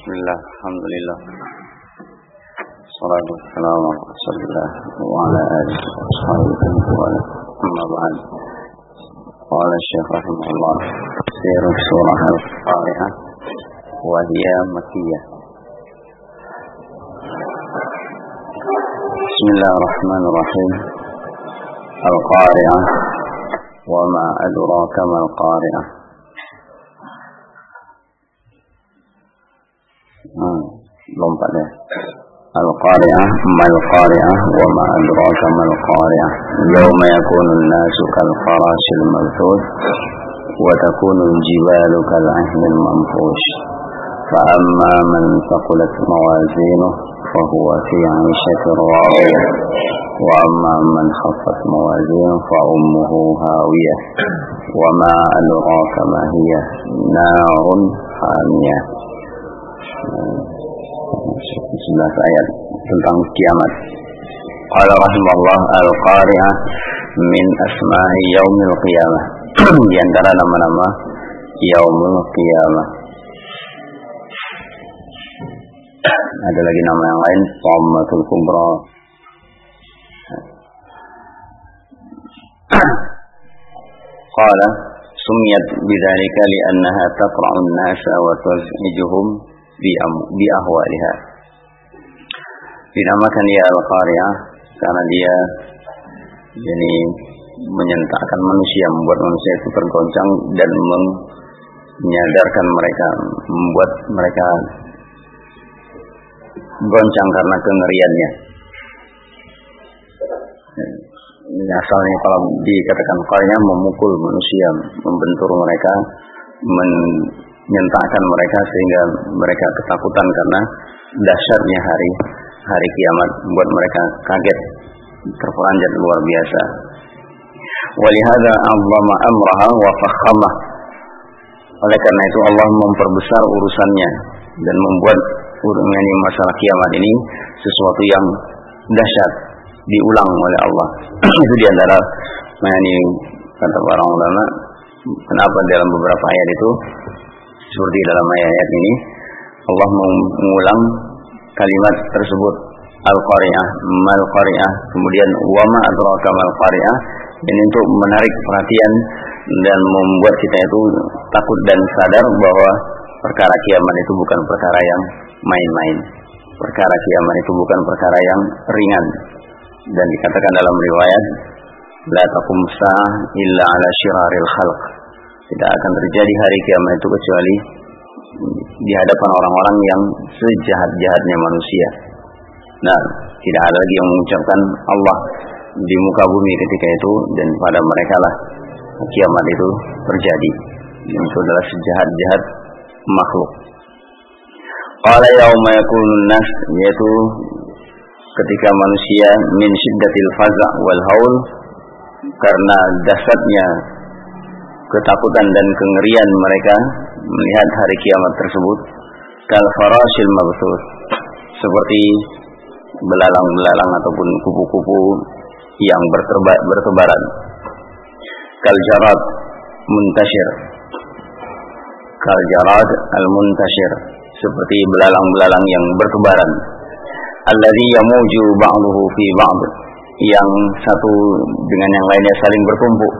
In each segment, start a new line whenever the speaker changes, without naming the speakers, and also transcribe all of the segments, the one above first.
Bismillah, alhamdulillah. Salatu wassalamu ala Rasulillah wa ala alihi wa sahbihi wa amma ba'd. Qala Syekh rahimahullah, sirru surah Al-Qari'ah wa hiya makkiyah. Bismillahirrahmanirrahim. Al-Qari'ah wa ma adraka ma al-Qari'ah. Lompat ya. Al-Qari'ah mal Qari'ah wa ma adraka mal Qari'ah. Yawma yakunu an-nasu kal farashil mabthus wa takunu al-jibalu kal 'ahnil manfush. Fa amma man thaqulat mawazinuhu fa huwa fi 'ishatin radiyah wa amma man khaffat mawazinuhu fa ummuhu hawiyah. Wa ma adraka ma hiya narun hamiyah. 11 ayat tentang kiamat. Qala rahimahullah, al-Qari'ah min asma'i yaumil qiyamah. Di antara nama-nama yaumul qiyamah. Ada lagi nama yang lain, Tammatul Kubra. Qala sumiyat bidzalika li'annaha taqra'u an-nasa wa tuz'ijuhum bi ahwaliha. Dinamakan dia Al-Qari'ah karena dia jadi menyentakkan manusia, membuat manusia itu tergoncang dan menyadarkan mereka, membuat mereka goncang karena kengeriannya. Asalnya kalau dikatakan Qari'ah memukul manusia, membentur mereka, menyentakkan mereka sehingga mereka ketakutan karena dahsyatnya hari kiamat, membuat mereka kaget, terperanjat luar biasa. Walihada Allah amraha wa fakhamah. Oleh karena itu Allah memperbesar urusannya dan membuat mengenai masalah kiamat ini sesuatu yang dahsyat, diulang oleh Allah. Itu diantara mengenai kata para ulama, kenapa dalam beberapa ayat itu seperti dalam ayat ini Allah mengulang kalimat tersebut, Al-Qari'ah, mal Qari'ah, kemudian wa ma adraka mal Qari'ah, ini untuk menarik perhatian dan membuat kita itu takut dan sadar bahwa perkara kiamat itu bukan perkara yang main-main. Perkara kiamat itu bukan perkara yang ringan. Dan dikatakan dalam riwayat, la taqum sa'ah illa ala syiraril khalq. Tidak akan terjadi hari kiamat itu kecuali di hadapan orang-orang yang sejahat-jahatnya manusia. Nah, tidak ada lagi yang mengucapkan Allah di muka bumi ketika itu, dan pada mereka lah kiamat itu terjadi. Itu adalah sejahat-jahat makhluk. Qala yauma yakunun nas, yaitu ketika manusia min syiddatil faza' wal haul, karena dahsyatnya ketakutan dan kengerian mereka melihat hari kiamat tersebut, kal farashil mabthus, seperti belalang-belalang ataupun kupu-kupu yang bertebaran, kal jarad muntashir, kal jarad al-muntashir, seperti belalang-belalang yang bertebaran, alladzi yamuju ba'duhu fi ba'd, yang satu dengan yang lainnya saling bertumpuk.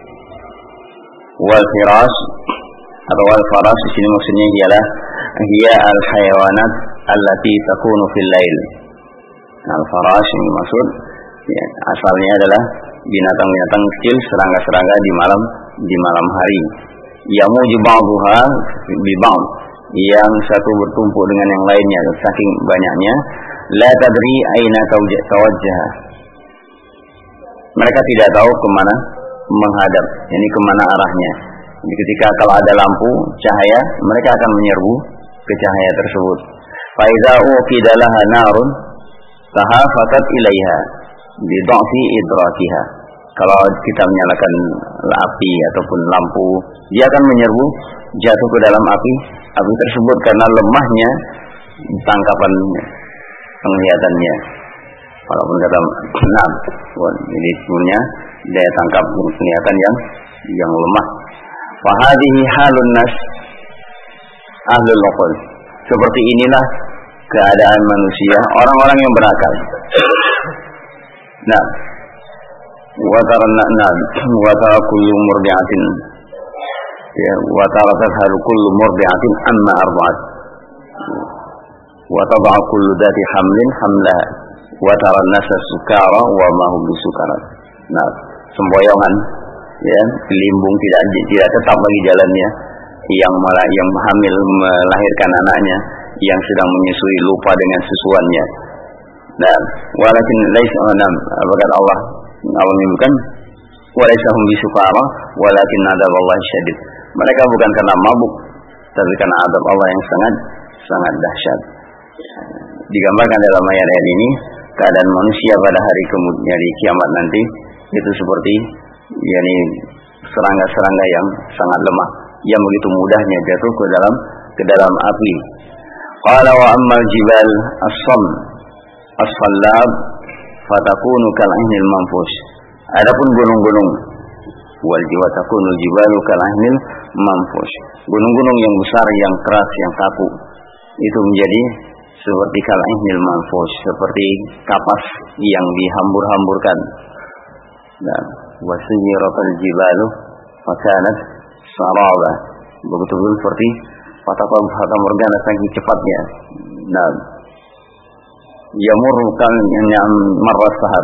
Wal firas atau wal faras di sini maksudnya ialah hiya al hayawanat allati takunu fil lail. Al faras yang dimaksud ya, asalnya adalah binatang-binatang kecil, serangga-serangga di malam hari. Yamuju ba'duha bi ba'd, yang satu bertumpuk dengan yang lainnya saking banyaknya. La tadri aina tawajjaha, mereka tidak tahu kemana menghadap, ini kemana arahnya. Jadi ketika kalau ada lampu cahaya, mereka akan menyerbu ke cahaya tersebut. Fa idza uqida laha narun tahafatat ilaiha bi dha'fi idrakiha. Kalau kita menyalakan api ataupun lampu, dia akan menyerbu, jatuh ke dalam api tersebut karena lemahnya tangkapan penglihatannya. Walaupun kata jadi sebenarnya daya tangkap penglihatan yang lemah. Fa hadhihi halun nas ahlul uqul. Seperti inilah keadaan manusia, orang-orang yang berakal. Nah, wa tara kullu murdi'atin, ya, wa tara tadharu kullu murdi'atin amma arda'at, wa tad'a kullu dhati hamlin hamlaha, wa tara an-nasa sukara wa ma hum bisukara. Nah, semboyongan, ya, limbung tidak tetap bagi jalannya, yang hamil melahirkan anaknya, yang sedang menyusui lupa dengan susuannya. Nah, walakin laisa berkata Allah menyebutkan walaisa hum bisukara walakin adzaballahi syadid. Mereka bukan karena mabuk, tapi karena azab Allah yang sangat dahsyat. Digambarkan dalam ayat ini keadaan manusia pada hari kemudian di kiamat nanti itu seperti yakni serangga-serangga yang sangat lemah, yang begitu mudahnya jatuh ke dalam api. Qala wa ammal jibal as-sallab fatakunu kal'ahnil manfush. Adapun gunung-gunung, wal takunu jibalu kal'ahnil manfush. Gunung-gunung yang besar, yang keras, yang kaku, itu menjadi seperti kal'ahnil manfush, seperti kapas yang dihambur-hamburkan. Dan wasiyiratul jibalu fakanat saraba. Betul-betul seperti fata morgana saking cepatnya. Nah, yamurru kan marras sahab.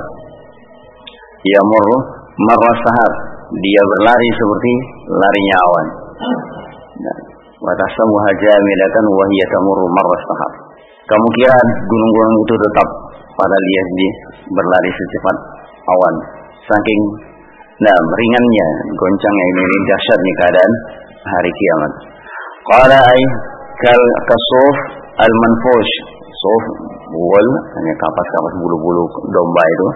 Yamurru marras sahab. Dia berlari seperti larinya awan. Nah, wa tasamuha jamilatan wa hiya tamurru marras sahab. Kamu kira gunung-gunung itu tetap pada dia berlari secepat awan. Saking ringannya, goncangnya ini dahsyatnya keadaan hari kiamat. Qala ay kasuf al-manfush. Suf wal, hanya kapas-kapas bulu-bulu domba itu.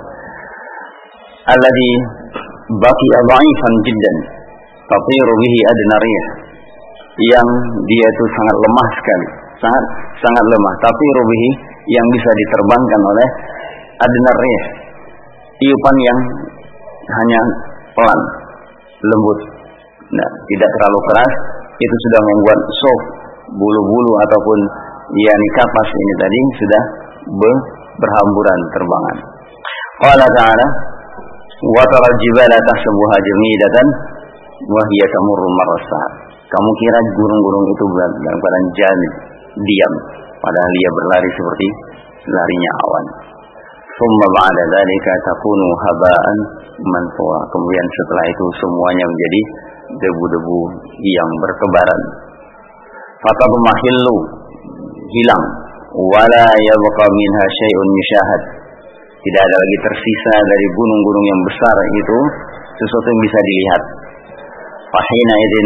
Alladhi baqiya dha'ifan jiddan tatiru bihi adna rih. Yang dia itu sangat lemah sekali, sangat lemah, tatiru bihi, yang bisa diterbangkan oleh adna rih, tiupan yang hanya pelan, lembut. Nah, tidak terlalu keras, itu sudah membuat suf, bulu-bulu ataupun yakni kapas ini tadi sudah berhamburan terbangan. Qala ta'ala wa tara al-jibala tahsabuha jamidatan wa hiya tamurru marras sahab. Kamu kira gunung-gunung itu dalam keadaan jamid, diam, padahal dia berlari seperti larinya awan. Summa ba'da dzalika takunu haba'an manthura. Kemudian setelah itu semuanya menjadi debu-debu yang bertebaran. Fatabmahillu, hilang, wala yabqa minha syai'un yushahad. Tidak ada lagi tersisa dari gunung-gunung yang besar itu sesuatu yang bisa dilihat. Fahina idzin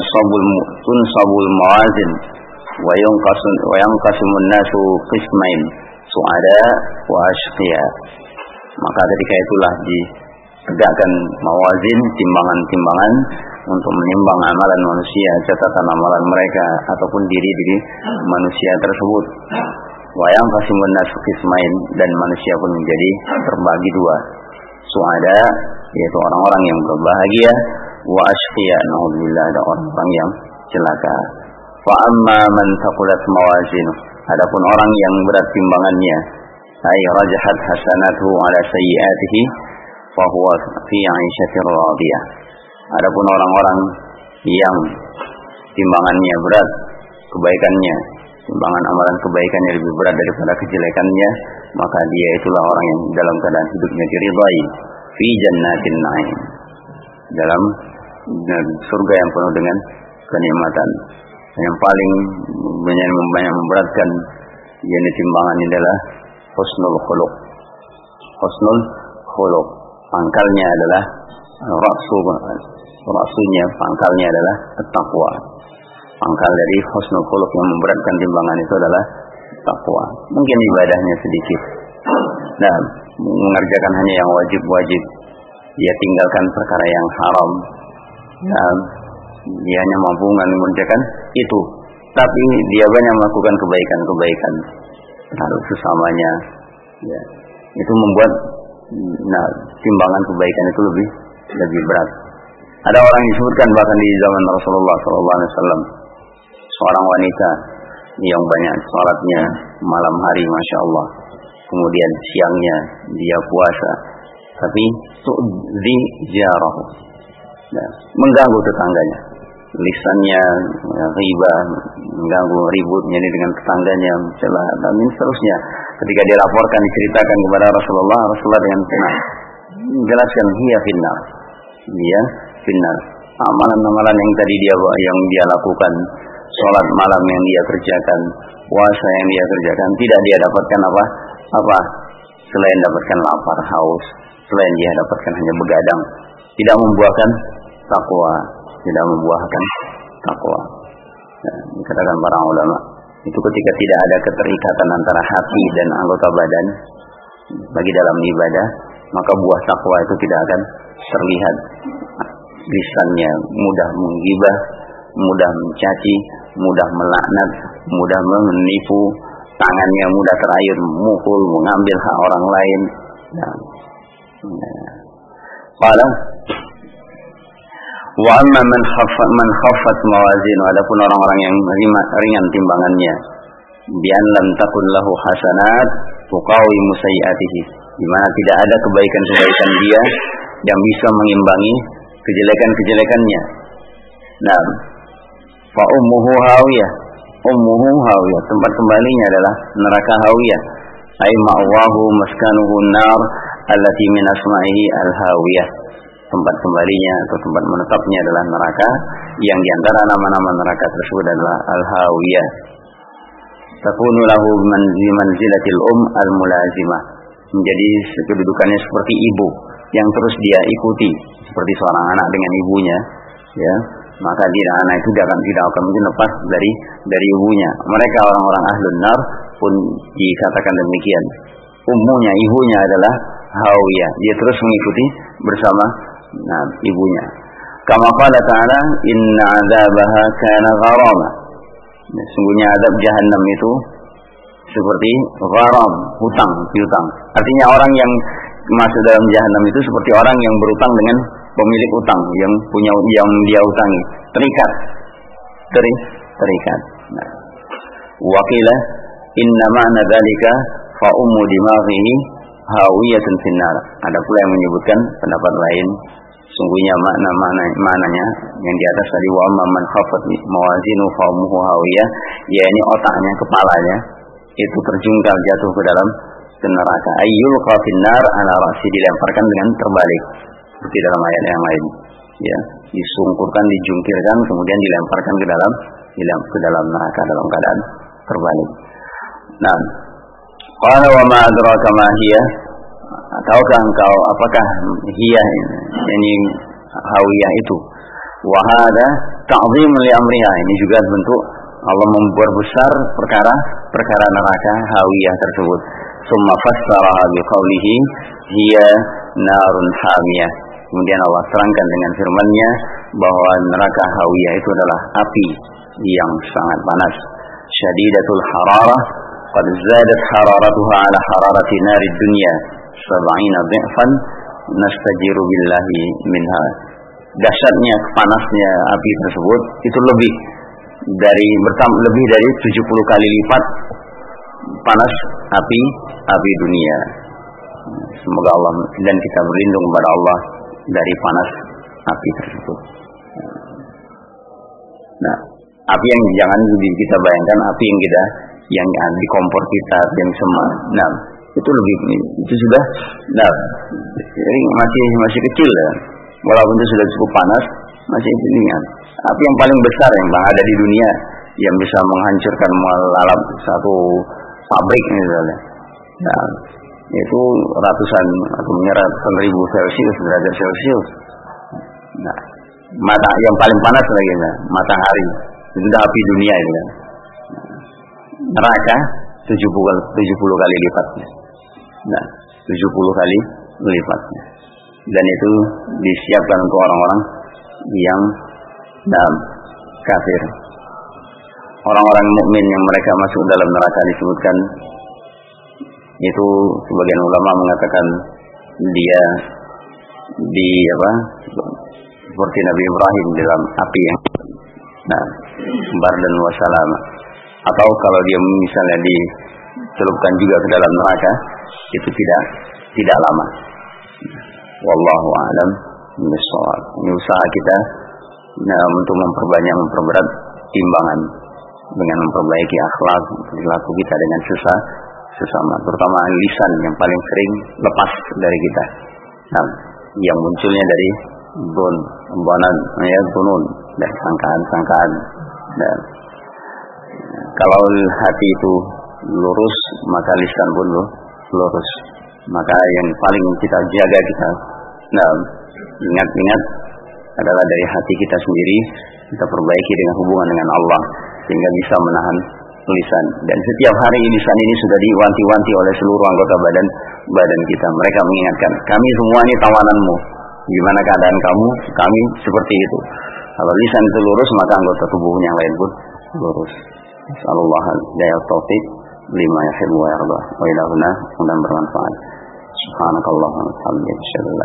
tunsabul mawazin wa yanqasimun nasu qismain su'ada wa ashqiya. Maka ketika itulah ditegakkan mawazin, timbangan-timbangan untuk menimbang amalan manusia, catatan amalan mereka ataupun diri manusia tersebut. Wa yanqasimun nasu qismain, dan manusia pun menjadi terbagi dua. Su'ada, yaitu orang-orang yang berbahagia, wa ashqiya, naudzubillah, ada orang-orang yang celaka. Fa amma man thaqulat mawazinu, adapun orang yang berat timbangannya, ay rajahat hasanatuhu ala sayyiatihi fa huwa fi 'aishatir radiyah. Adapun orang-orang yang timbangannya berat, kebaikannya, timbangan amalan kebaikannya lebih berat daripada kejelekannya, maka dia itulah orang yang dalam keadaan hidupnya diridhai fi jannatin na'im, dalam surga yang penuh dengan kenikmatan. Yang paling banyak memberatkan yakni timbangan adalah husnul khuluq. Husnul khuluq, pangkalnya adalah rasunya, pangkalnya adalah taqwa. Pangkal dari husnul khuluq yang memberatkan timbangan itu adalah taqwa. Mungkin ibadahnya sedikit, nah, mengerjakan hanya yang wajib-wajib, dia tinggalkan perkara yang haram, nah, dia hanya mampu mengerjakan itu, tapi dia banyak melakukan kebaikan-kebaikan terhadap sesamanya, ya. Itu membuat timbangan kebaikan itu lebih berat. Ada orang yang disebutkan bahkan di zaman Rasulullah SAW, seorang wanita yang banyak sholatnya malam hari, masya Allah. Kemudian siangnya dia puasa, tapi tu'dzi jarahu, mengganggu tetangganya. Lisannya ghibah, mengganggu ributnya dengan tetangganya, celah dan seterusnya. Ketika dilaporkan, diceritakan kepada Rasulullah dengan tenang menjelaskan hiya finnar, dia finnar. Amalan-amalan yang tadi dia lakukan, sholat malam yang dia kerjakan, puasa yang dia kerjakan, tidak dia dapatkan apa selain dapatkan lapar, haus, selain dia dapatkan hanya begadang, tidak membuahkan takwa, tidak membuahkan takwa. Dikatakan para ulama, itu ketika tidak ada keterikatan antara hati dan anggota badan bagi dalam ibadah, maka buah takwa itu tidak akan terlihat. Lisannya mudah menggibah, mudah mencaci, mudah melaknat, mudah menipu, tangannya mudah terayun memukul, mengambil hak orang lain. Qala wa amma man khaffat mawazin, adapun orang-orang yang ringan timbangannya, bi an lam takun lahu hasanat tuqawimu sayyi'atihi, di mana tidak ada kebaikan-kebaikan dia yang bisa mengimbangi kejelekan-kejelekannya. Nah, fa ummuhu hawiyah, tempat kembalinya adalah neraka hawiyah. Ai ma'wahu maskanuhu nar allati min asma'ihi al-hawiyah. Tempat kembalinya atau tempat menetapnya adalah neraka, yang diantara nama-nama neraka tersebut adalah al-hawiyah. Takunu lahu manzilatil al-mulazimah, menjadi kedudukannya seperti ibu yang terus dia ikuti, seperti seorang anak dengan ibunya, ya, maka anak itu tidak akan mungkin lepas dari ibunya. Mereka orang-orang ahlun nar pun dikatakan demikian. Ummunya, ibunya adalah hawiyah, dia terus mengikuti bersama ibunya. Kama qala ta'ala, inna 'adzabaha kana gharama. Sesungguhnya azab jahannam itu seperti gharam, hutang, piutang. Artinya orang yang masuk dalam jahannam itu seperti orang yang berutang dengan pemilik utang, yang dia utangi, terikat. Nah, wakila inna ma'na dzalika fa ummu dimaghihi hawiyatun finnar. Ada pula yang menyebutkan pendapat lain, sungguhnya maknanya yang di atas tadi, wa amma man khaffat mawazinu fa ummuhu hawiyah, yakni otaknya, kepalanya itu terjungkal jatuh ke dalam neraka. Ayyul qafinnar ala ra'si, dilemparkan dengan terbalik seperti dalam ayat yang lain, ya, disungkurkan, dijungkirkan, kemudian dilemparkan ke dalam neraka dalam keadaan terbalik. Nah, qala wa ma adraka ma hiya, tahukah engkau apakah hiya ini hawiyah itu? Wa hada ta'zim li amriha, ini juga bentuk Allah membuat besar perkara neraka hawiyah tersebut. Summa fassaraha biqaulihi hiya narun hamiyah. Kemudian Allah terangkan dengan firman-Nya bahwa neraka hawiyah itu adalah api yang sangat panas. Syadidatul hararah, qad zadat hararatuha ala hararati narid dunya 70 dhifan nastajiru billahi minha. Dahsyatnya, panasnya api tersebut itu lebih dari 70 kali lipat panas api dunia. Semoga Allah dan kita berlindung kepada Allah dari panas api tersebut. Nah, api yang jangan kita bayangkan api yang di kompor kita yang semar. Nah, itu sudah masih kecil ya. Walaupun itu sudah cukup panas, masih ringan. Api yang paling besar yang ada di dunia, yang bisa menghancurkan melalap satu pabrik misalnya. Nah, itu ratusan ribu derajat Celcius. Nah, mata yang paling panas lagi, matahari. Itu sudah api dunia itu. Neraka 70 kali lipatnya. Nah, 70 kali lipatnya. Dan itu disiapkan untuk orang-orang yang kafir. Orang-orang mukmin yang mereka masuk dalam neraka disebutkan itu, sebagian ulama mengatakan dia seperti Nabi Ibrahim dalam api yang bardan wa salam. Atau kalau dia misalnya dicelupkan juga ke dalam neraka, itu tidak lama. Wallahu a'lam bishawab. Ini usaha kita untuk memperberat timbangan dengan memperbaiki akhlak perilaku kita dengan sesama, terutama lisan yang paling sering lepas dari kita. Nah, yang munculnya dari bunun dan sangkaan. Dan kalau hati itu lurus, maka lisan pun lurus. Maka yang paling kita jaga ingat adalah dari hati kita sendiri, kita perbaiki dengan hubungan dengan Allah sehingga bisa menahan lisan. Dan setiap hari lisan ini sudah diwanti-wanti oleh seluruh anggota badan kita. Mereka mengingatkan, kami semua ini tawananmu. Gimana keadaan kamu? Kami seperti itu. Kalau lisan itu lurus, maka anggota tubuh yang lain pun lurus. Sallallahu alaihi taufiq lima yahibbu wa yarda. Wa ilahuna mudah bermanfaat. Subhanakallahumma wa bihamdika